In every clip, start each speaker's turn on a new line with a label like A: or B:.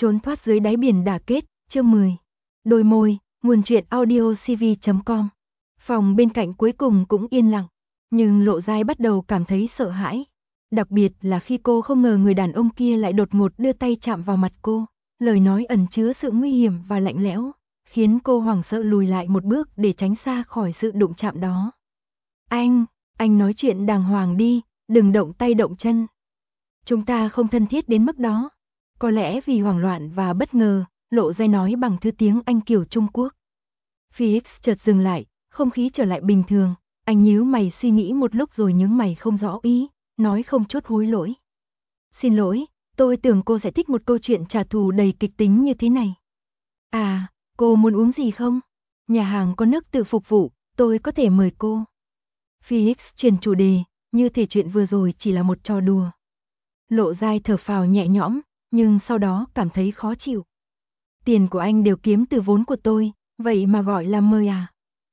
A: Trốn thoát dưới đáy biển đả kết, chương 10. Đôi môi, nguồn truyện audiocv.com. Phòng bên cạnh cuối cùng cũng yên lặng, nhưng Lộ Giai bắt đầu cảm thấy sợ hãi. Đặc biệt là khi cô không ngờ người đàn ông kia lại đột ngột đưa tay chạm vào mặt cô, lời nói ẩn chứa sự nguy hiểm và lạnh lẽo, khiến cô hoảng sợ lùi lại một bước để tránh xa khỏi sự đụng chạm đó. Anh nói chuyện đàng hoàng đi, đừng động tay động chân. Chúng ta không thân thiết đến mức đó. Có lẽ vì hoảng loạn và bất ngờ, Lộ Giai nói bằng thứ tiếng Anh kiểu Trung Quốc. Felix chợt dừng lại, không khí trở lại bình thường, anh nhíu mày suy nghĩ một lúc rồi nhướng mày không rõ ý, nói không chút hối lỗi. Xin lỗi, tôi tưởng cô sẽ thích một câu chuyện trả thù đầy kịch tính như thế này. À, cô muốn uống gì không? Nhà hàng có nước tự phục vụ, tôi có thể mời cô. Felix chuyển chủ đề, như thể chuyện vừa rồi chỉ là một trò đùa. Lộ Giai thở phào nhẹ nhõm, nhưng sau đó cảm thấy khó chịu. Tiền của anh đều kiếm từ vốn của tôi, vậy mà gọi là mời à?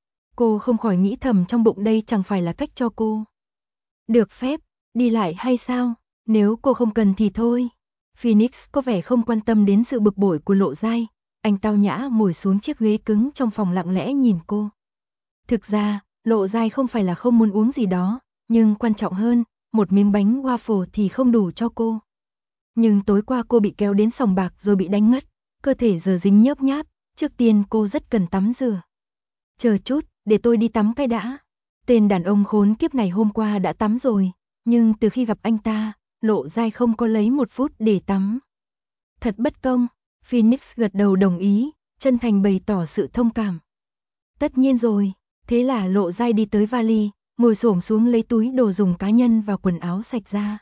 A: Cô không khỏi nghĩ thầm trong bụng đây chẳng phải là cách cho cô được phép đi lại hay sao? Nếu cô không cần thì thôi. Phoenix có vẻ không quan tâm đến sự bực bội của Lộ Giai, anh tao nhã ngồi xuống chiếc ghế cứng trong phòng lặng lẽ nhìn cô. Thực ra, Lộ Giai không phải là không muốn uống gì đó, nhưng quan trọng hơn, một miếng bánh waffle thì không đủ cho cô. Nhưng tối qua cô bị kéo đến sòng bạc rồi bị đánh ngất, cơ thể giờ dính nhớp nháp, trước tiên cô rất cần tắm rửa. Chờ chút, để tôi đi tắm cái đã. Tên đàn ông khốn kiếp này hôm qua đã tắm rồi, nhưng từ khi gặp anh ta, Lộ Giai không có lấy một phút để tắm. Thật bất công, Phoenix gật đầu đồng ý, chân thành bày tỏ sự thông cảm. Tất nhiên rồi, thế là Lộ Giai đi tới vali, ngồi xổm xuống lấy túi đồ dùng cá nhân và quần áo sạch ra.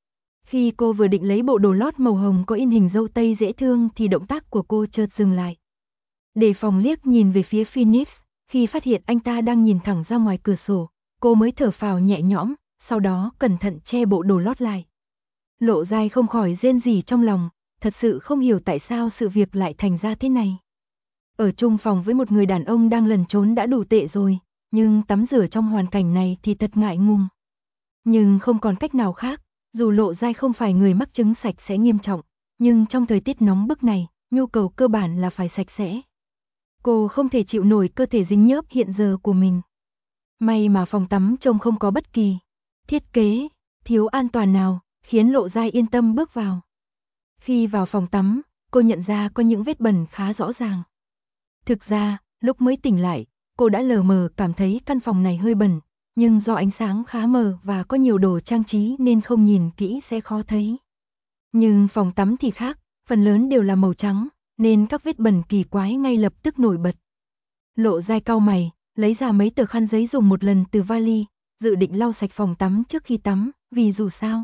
A: Khi cô vừa định lấy bộ đồ lót màu hồng có in hình dâu tây dễ thương thì động tác của cô chợt dừng lại. Đề phòng liếc nhìn về phía Phoenix, khi phát hiện anh ta đang nhìn thẳng ra ngoài cửa sổ, cô mới thở phào nhẹ nhõm, sau đó cẩn thận che bộ đồ lót lại. Lộ Giai không khỏi rên rỉ trong lòng, thật sự không hiểu tại sao sự việc lại thành ra thế này. Ở chung phòng với một người đàn ông đang lẩn trốn đã đủ tệ rồi, nhưng tắm rửa trong hoàn cảnh này thì thật ngại ngùng. Nhưng không còn cách nào khác, dù Lộ Giai không phải người mắc chứng sạch sẽ nghiêm trọng, nhưng trong thời tiết nóng bức này, nhu cầu cơ bản là phải sạch sẽ. Cô không thể chịu nổi cơ thể dính nhớp hiện giờ của mình. May mà phòng tắm trông không có bất kỳ thiết kế thiếu an toàn nào, khiến Lộ Giai yên tâm bước vào. Khi vào phòng tắm, cô nhận ra có những vết bẩn khá rõ ràng. Thực ra, lúc mới tỉnh lại, cô đã lờ mờ cảm thấy căn phòng này hơi bẩn, nhưng do ánh sáng khá mờ và có nhiều đồ trang trí nên không nhìn kỹ sẽ khó thấy. Nhưng phòng tắm thì khác, phần lớn đều là màu trắng, nên các vết bẩn kỳ quái ngay lập tức nổi bật. Lộ Giai cau mày, lấy ra mấy tờ khăn giấy dùng một lần từ vali, dự định lau sạch phòng tắm trước khi tắm, vì dù sao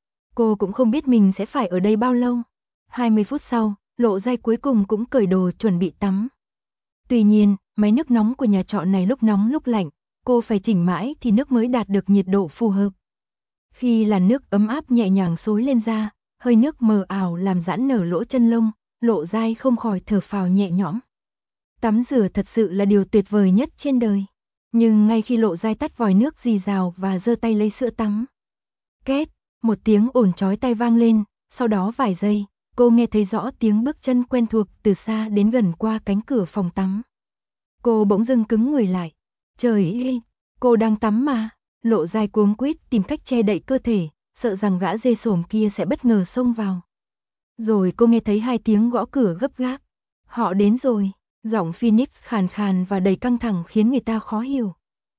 A: cô cũng không biết mình sẽ phải ở đây bao lâu. 20 phút sau, Lộ Giai cuối cùng cũng cởi đồ chuẩn bị tắm. Tuy nhiên, máy nước nóng của nhà trọ này lúc nóng lúc lạnh, cô phải chỉnh mãi thì nước mới đạt được nhiệt độ phù hợp. Khi làn nước ấm áp nhẹ nhàng xối lên da, hơi nước mờ ảo làm giãn nở lỗ chân lông, Lộ Giai không khỏi thở phào nhẹ nhõm. Tắm rửa thật sự là điều tuyệt vời nhất trên đời. Nhưng ngay khi Lộ Giai tắt vòi nước rì rào và giơ tay lấy sữa tắm, két, một tiếng ồn chói tai vang lên, sau đó vài giây, cô nghe thấy rõ tiếng bước chân quen thuộc từ xa đến gần qua cánh cửa phòng tắm. Cô bỗng dưng cứng người lại. Trời ơi, cô đang tắm mà. Lộ Giai cuống quýt tìm cách che đậy cơ thể, sợ rằng gã dê sổm kia sẽ bất ngờ xông vào. Rồi cô nghe thấy hai tiếng gõ cửa gấp gáp. Họ đến rồi, giọng Phoenix khàn khàn và đầy căng thẳng khiến người ta khó hiểu.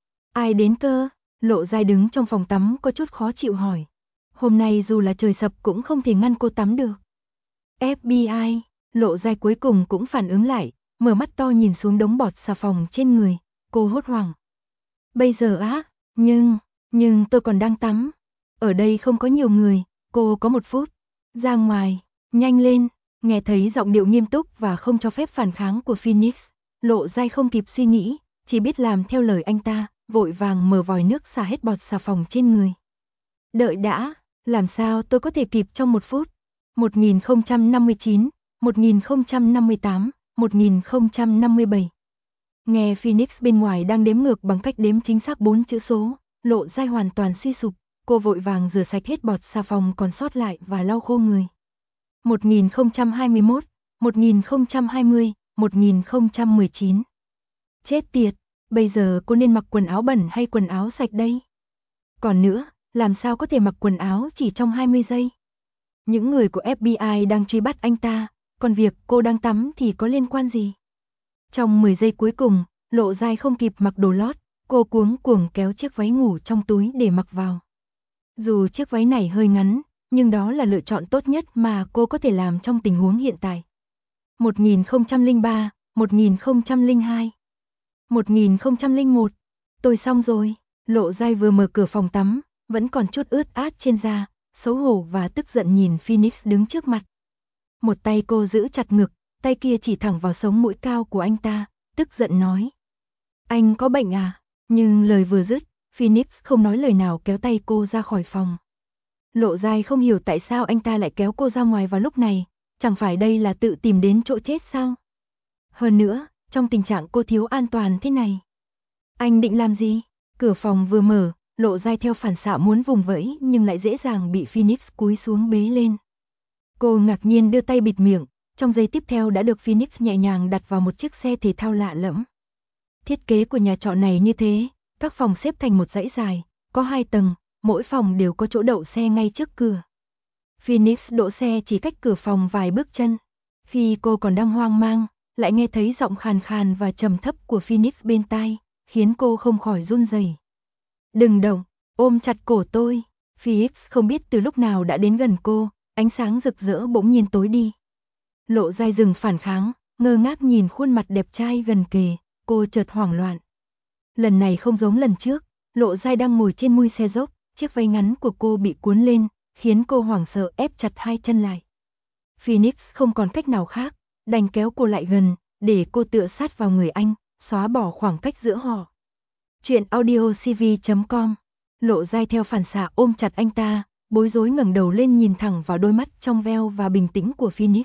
A: Ai đến cơ? Lộ Giai đứng trong phòng tắm có chút khó chịu hỏi. Hôm nay dù là trời sập cũng không thể ngăn cô tắm được. FBI, Lộ Giai cuối cùng cũng phản ứng lại, mở mắt to nhìn xuống đống bọt xà phòng trên người, cô hốt hoảng. Bây giờ á, nhưng tôi còn đang tắm. Ở đây không có nhiều người, cô có 1 phút. Ra ngoài, nhanh lên, nghe thấy giọng điệu nghiêm túc và không cho phép phản kháng của Phoenix. Lộ Giai không kịp suy nghĩ, chỉ biết làm theo lời anh ta, vội vàng mở vòi nước xả hết bọt xà phòng trên người. Đợi đã, làm sao tôi có thể kịp trong 1 phút? 1059, 1058, 1057. Nghe Phoenix bên ngoài đang đếm ngược bằng cách đếm chính xác 4 chữ số, Lộ Giai hoàn toàn suy sụp, cô vội vàng rửa sạch hết bọt xà phòng còn sót lại và lau khô người. 1021, 1020, 1019. Chết tiệt, bây giờ cô nên mặc quần áo bẩn hay quần áo sạch đây? Còn nữa, làm sao có thể mặc quần áo chỉ trong 20 giây? Những người của FBI đang truy bắt anh ta, còn việc cô đang tắm thì có liên quan gì? Trong 10 giây cuối cùng, Lộ Giai không kịp mặc đồ lót, cô cuống cuồng kéo chiếc váy ngủ trong túi để mặc vào. Dù chiếc váy này hơi ngắn, nhưng đó là lựa chọn tốt nhất mà cô có thể làm trong tình huống hiện tại. 1003, 1002, 1001. Tôi xong rồi. Lộ Giai vừa mở cửa phòng tắm, vẫn còn chút ướt át trên da, xấu hổ và tức giận nhìn Phoenix đứng trước mặt. Một tay cô giữ chặt ngực, tay kia chỉ thẳng vào sống mũi cao của anh ta, tức giận nói. Anh có bệnh à? Nhưng lời vừa dứt, Phoenix không nói lời nào kéo tay cô ra khỏi phòng. Lộ Giai không hiểu tại sao anh ta lại kéo cô ra ngoài vào lúc này, chẳng phải đây là tự tìm đến chỗ chết sao? Hơn nữa, trong tình trạng cô thiếu an toàn thế này. Anh định làm gì? Cửa phòng vừa mở, Lộ Giai theo phản xạ muốn vùng vẫy nhưng lại dễ dàng bị Phoenix cúi xuống bế lên. Cô ngạc nhiên đưa tay bịt miệng, trong giây tiếp theo đã được Phoenix nhẹ nhàng đặt vào một chiếc xe thể thao lạ lẫm. Thiết kế của nhà trọ này như thế, các phòng xếp thành một dãy dài, có 2 tầng, mỗi phòng đều có chỗ đậu xe ngay trước cửa. Phoenix đỗ xe chỉ cách cửa phòng vài bước chân. Khi cô còn đang hoang mang, lại nghe thấy giọng khàn khàn và trầm thấp của Phoenix bên tai, khiến cô không khỏi run rẩy. Đừng động, ôm chặt cổ tôi. Phoenix không biết từ lúc nào đã đến gần cô, ánh sáng rực rỡ bỗng nhiên tối đi. Lộ Giai dừng phản kháng, ngơ ngác nhìn khuôn mặt đẹp trai gần kề, cô chợt hoảng loạn. Lần này không giống lần trước, Lộ Giai đang ngồi trên mui xe dốc, chiếc váy ngắn của cô bị cuốn lên, khiến cô hoảng sợ ép chặt hai chân lại. Phoenix không còn cách nào khác, đành kéo cô lại gần, để cô tựa sát vào người anh, xóa bỏ khoảng cách giữa họ. Chuyện audiocv.com. Lộ Giai theo phản xạ ôm chặt anh ta, bối rối ngẩng đầu lên nhìn thẳng vào đôi mắt trong veo và bình tĩnh của Phoenix.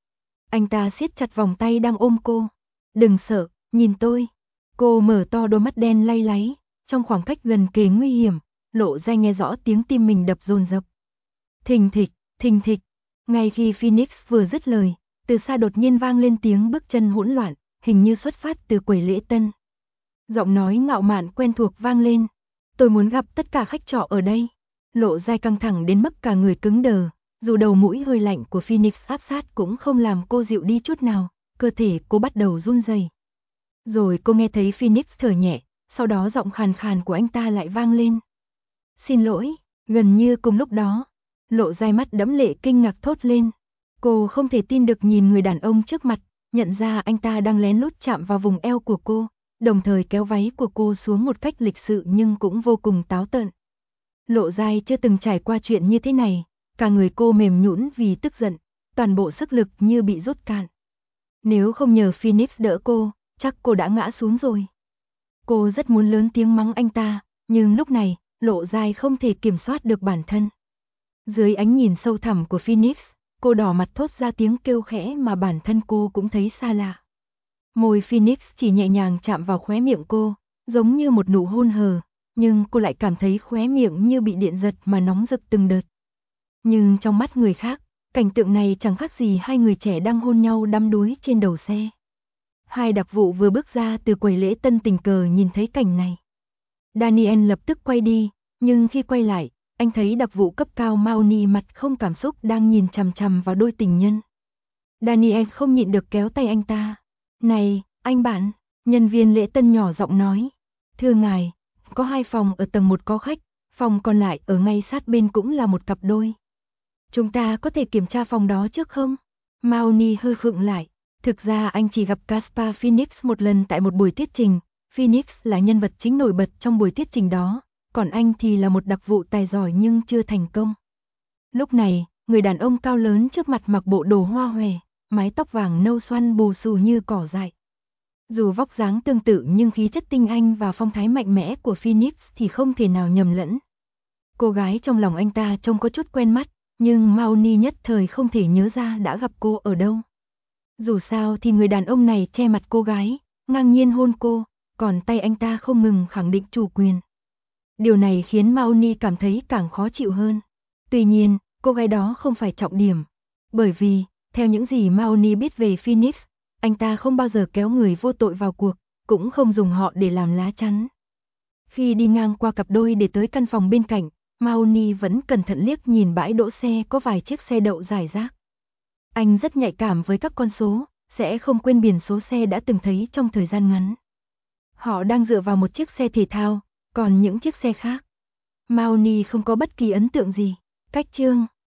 A: Anh ta siết chặt vòng tay đang ôm cô. Đừng sợ, nhìn tôi. Cô mở to đôi mắt đen lay láy, trong khoảng cách gần kề nguy hiểm, Lộ Giai nghe rõ tiếng tim mình đập dồn dập. Thình thịch, thình thịch. Ngay khi Phoenix vừa dứt lời, từ xa đột nhiên vang lên tiếng bước chân hỗn loạn, hình như xuất phát từ quầy lễ tân. Giọng nói ngạo mạn quen thuộc vang lên. Tôi muốn gặp tất cả khách trọ ở đây. Lộ Giai căng thẳng đến mức cả người cứng đờ, dù đầu mũi hơi lạnh của Phoenix áp sát cũng không làm cô dịu đi chút nào, cơ thể cô bắt đầu run rẩy. Rồi cô nghe thấy Phoenix thở nhẹ, sau đó giọng khàn khàn của anh ta lại vang lên. Xin lỗi. Gần như cùng lúc đó, Lộ Giai mắt đẫm lệ kinh ngạc thốt lên. Cô không thể tin được nhìn người đàn ông trước mặt, nhận ra anh ta đang lén lút chạm vào vùng eo của cô, đồng thời kéo váy của cô xuống một cách lịch sự nhưng cũng vô cùng táo tợn. Lộ Giai chưa từng trải qua chuyện như thế này, cả người cô mềm nhũn vì tức giận, toàn bộ sức lực như bị rút cạn. Nếu không nhờ Phoenix đỡ cô, chắc cô đã ngã xuống rồi. Cô rất muốn lớn tiếng mắng anh ta, nhưng lúc này, Lộ Giai không thể kiểm soát được bản thân. Dưới ánh nhìn sâu thẳm của Phoenix, cô đỏ mặt thốt ra tiếng kêu khẽ mà bản thân cô cũng thấy xa lạ. Môi Phoenix chỉ nhẹ nhàng chạm vào khóe miệng cô, giống như một nụ hôn hờ, nhưng cô lại cảm thấy khóe miệng như bị điện giật mà nóng rực từng đợt. Nhưng trong mắt người khác, cảnh tượng này chẳng khác gì hai người trẻ đang hôn nhau đắm đuối trên đầu xe. Hai đặc vụ vừa bước ra từ quầy lễ tân tình cờ nhìn thấy cảnh này. Daniel lập tức quay đi, nhưng khi quay lại, anh thấy đặc vụ cấp cao Mahoney mặt không cảm xúc đang nhìn chằm chằm vào đôi tình nhân. Daniel không nhịn được kéo tay anh ta. Này, anh bạn, nhân viên lễ tân nhỏ giọng nói. Thưa ngài, có 2 phòng ở tầng 1 có khách, phòng còn lại ở ngay sát bên cũng là một cặp đôi. Chúng ta có thể kiểm tra phòng đó trước không? Mahoney hơi khựng lại. Thực ra anh chỉ gặp Caspar Phoenix một lần tại một buổi thuyết trình. Phoenix là nhân vật chính nổi bật trong buổi thuyết trình đó, còn anh thì là một đặc vụ tài giỏi nhưng chưa thành công. Lúc này, người đàn ông cao lớn trước mặt mặc bộ đồ hoa hòe, mái tóc vàng nâu xoăn bù xù như cỏ dại. Dù vóc dáng tương tự nhưng khí chất tinh anh và phong thái mạnh mẽ của Phoenix thì không thể nào nhầm lẫn. Cô gái trong lòng anh ta trông có chút quen mắt, nhưng Mahoney nhất thời không thể nhớ ra đã gặp cô ở đâu. Dù sao thì người đàn ông này che mặt cô gái, ngang nhiên hôn cô, còn tay anh ta không ngừng khẳng định chủ quyền. Điều này khiến Mahoney cảm thấy càng khó chịu hơn. Tuy nhiên, cô gái đó không phải trọng điểm, bởi vì Theo những gì Mahoney biết về Phoenix, anh ta không bao giờ kéo người vô tội vào cuộc, cũng không dùng họ để làm lá chắn. Khi đi ngang qua cặp đôi để tới căn phòng bên cạnh, Mahoney vẫn cẩn thận liếc nhìn bãi đỗ xe có vài chiếc xe đậu rải rác. Anh rất nhạy cảm với các con số, sẽ không quên biển số xe đã từng thấy trong thời gian ngắn. Họ đang dựa vào một chiếc xe thể thao, còn những chiếc xe khác, Mahoney không có bất kỳ ấn tượng gì. Cách chương